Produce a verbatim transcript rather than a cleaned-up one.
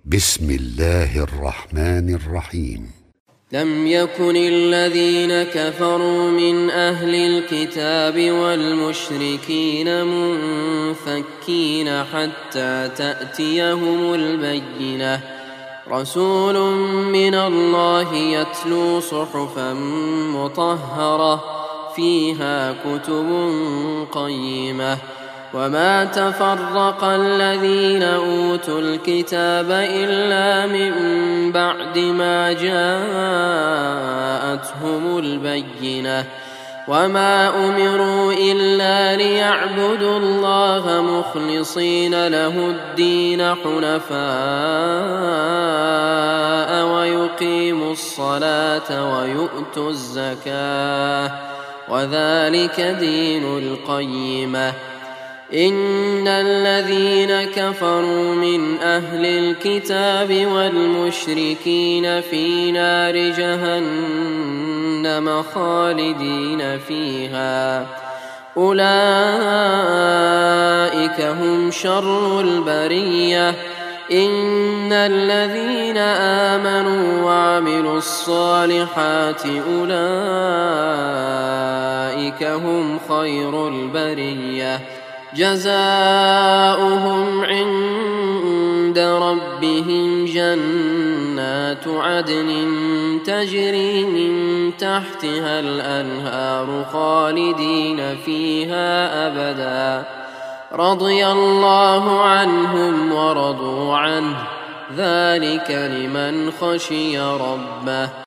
بسم الله الرحمن الرحيم. لم يكن الذين كفروا من أهل الكتاب والمشركين منفكين حتى تأتيهم البينة، رسول من الله يتلو صحفا مطهرة فيها كتب قيمة. وما تفرق الذين أوتوا الكتاب إلا من بعد ما جاءتهم البينة، وما أمروا إلا ليعبدوا الله مخلصين له الدين حنفاء ويقيموا الصلاة ويؤتوا الزكاة، وذلك دين القيمة. إن الذين كفروا من أهل الكتاب والمشركين في نار جهنم خالدين فيها، أولئك هم شر البرية. إن الذين آمنوا وعملوا الصالحات أولئك هم خير البرية، جزاؤهم عند ربهم جنات عدن تجري من تحتها الأنهار خالدين فيها أبدا، رضي الله عنهم ورضوا عنه، ذلك لمن خشي ربه.